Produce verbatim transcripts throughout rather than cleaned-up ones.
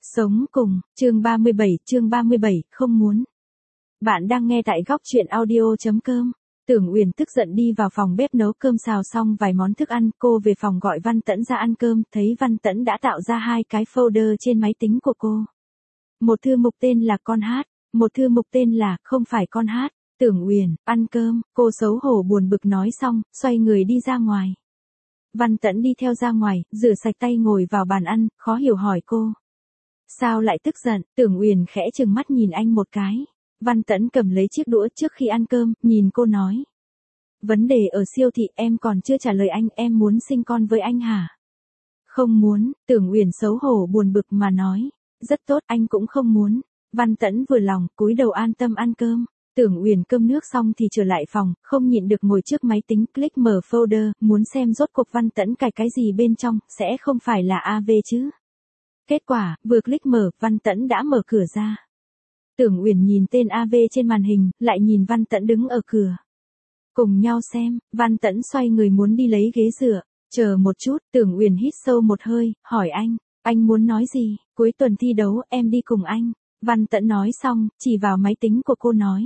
Sống cùng, chương ba mươi bảy, chương ba mươi bảy, không muốn. Bạn đang nghe tại góc truyện audio.com. Tưởng Uyển tức giận đi vào phòng bếp nấu cơm, xào xong vài món thức ăn, cô về phòng gọi Văn Tẫn ra ăn cơm, thấy Văn Tẫn đã tạo ra hai cái folder trên máy tính của cô. Một thư mục tên là con hát, một thư mục tên là không phải con hát. Tưởng Uyển, ăn cơm, cô xấu hổ buồn bực nói xong, xoay người đi ra ngoài. Văn Tẫn đi theo ra ngoài, rửa sạch tay ngồi vào bàn ăn, khó hiểu hỏi cô. Sao lại tức giận? Tưởng Uyển khẽ trừng mắt nhìn anh một cái. Văn Tẫn cầm lấy chiếc đũa trước khi ăn cơm, nhìn cô nói. Vấn đề ở siêu thị, em còn chưa trả lời anh, em muốn sinh con với anh hả? Không muốn, Tưởng Uyển xấu hổ buồn bực mà nói. Rất tốt, anh cũng không muốn. Văn Tẫn vừa lòng, cúi đầu an tâm ăn cơm. Tưởng Uyển cơm nước xong thì trở lại phòng, không nhịn được ngồi trước máy tính, click mở folder, muốn xem rốt cuộc Văn Tẫn cài cái gì bên trong, sẽ không phải là a vê chứ. Kết quả, vừa click mở, Văn Tẫn đã mở cửa ra. Tưởng Uyển nhìn tên a vê trên màn hình, lại nhìn Văn Tẫn đứng ở cửa. Cùng nhau xem, Văn Tẫn xoay người muốn đi lấy ghế dựa. Chờ một chút, Tưởng Uyển hít sâu một hơi, hỏi anh, anh muốn nói gì? Cuối tuần thi đấu, em đi cùng anh. Văn Tẫn nói xong, chỉ vào máy tính của cô nói.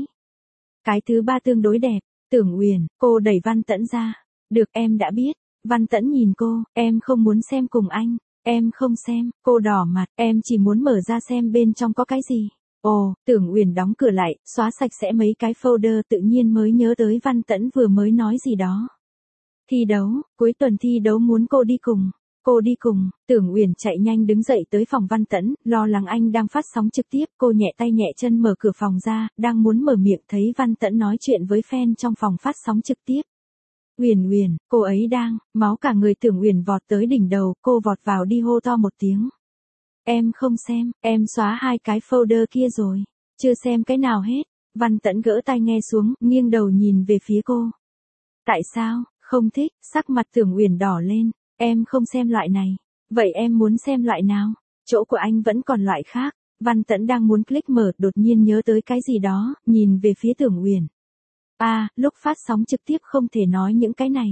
Cái thứ ba tương đối đẹp. Tưởng Uyển, cô đẩy Văn Tẫn ra. Được, em đã biết. Văn Tẫn nhìn cô, em không muốn xem cùng anh. Em không xem, cô đỏ mặt, em chỉ muốn mở ra xem bên trong có cái gì. Ồ, Tưởng Uyển đóng cửa lại, xóa sạch sẽ mấy cái folder, tự nhiên mới nhớ tới Văn Tẫn vừa mới nói gì đó. Thi đấu, cuối tuần thi đấu muốn cô đi cùng. Cô đi cùng, Tưởng Uyển chạy nhanh đứng dậy tới phòng Văn Tẫn, lo lắng anh đang phát sóng trực tiếp, cô nhẹ tay nhẹ chân mở cửa phòng ra, đang muốn mở miệng thấy Văn Tẫn nói chuyện với fan trong phòng phát sóng trực tiếp. Uyển Uyển, cô ấy đang, máu cả người Tưởng Uyển vọt tới đỉnh đầu, cô vọt vào đi hô to một tiếng. Em không xem, em xóa hai cái folder kia rồi, chưa xem cái nào hết. Văn Tẫn gỡ tai nghe xuống, nghiêng đầu nhìn về phía cô. Tại sao, không thích? Sắc mặt Tưởng Uyển đỏ lên, em không xem loại này. Vậy em muốn xem loại nào? Chỗ của anh vẫn còn loại khác. Văn Tẫn đang muốn click mở, đột nhiên nhớ tới cái gì đó, nhìn về phía Tưởng Uyển. À, lúc phát sóng trực tiếp không thể nói những cái này.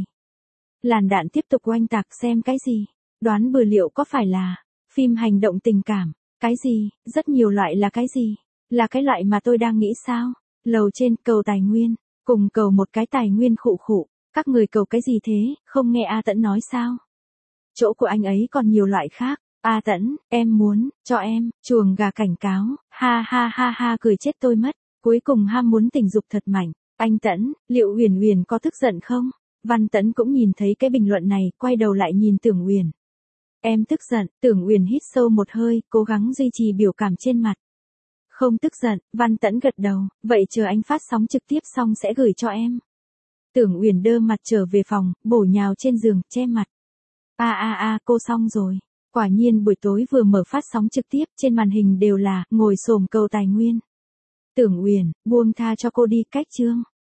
Làn đạn tiếp tục oanh tạc, xem cái gì? Đoán bừa liệu có phải là phim hành động tình cảm? Cái gì? Rất nhiều loại là cái gì? Là cái loại mà tôi đang nghĩ sao? Lầu trên, cầu tài nguyên. Cùng cầu một cái tài nguyên khụ khụ. Các người cầu cái gì thế? Không nghe A Tẫn nói sao? Chỗ của anh ấy còn nhiều loại khác. A Tẫn, em muốn, cho em, chuồng gà cảnh cáo. Ha ha ha ha, cười chết tôi mất. Cuối cùng ham muốn tình dục thật mạnh. Anh Tẫn, liệu Uyển Uyển có tức giận không? Văn Tẫn cũng nhìn thấy cái bình luận này, quay đầu lại nhìn Tưởng Uyển. Em tức giận. Tưởng Uyển hít sâu một hơi, cố gắng duy trì biểu cảm trên mặt. Không tức giận. Văn Tẫn gật đầu, vậy chờ anh phát sóng trực tiếp xong sẽ gửi cho em. Tưởng Uyển đơ mặt trở về phòng, bổ nhào trên giường, che mặt. A a a, cô xong rồi. Quả nhiên buổi tối vừa mở phát sóng trực tiếp, trên màn hình đều là ngồi xổm cầu tài nguyên. Tưởng Uyển, buông tha cho cô đi, cách chương.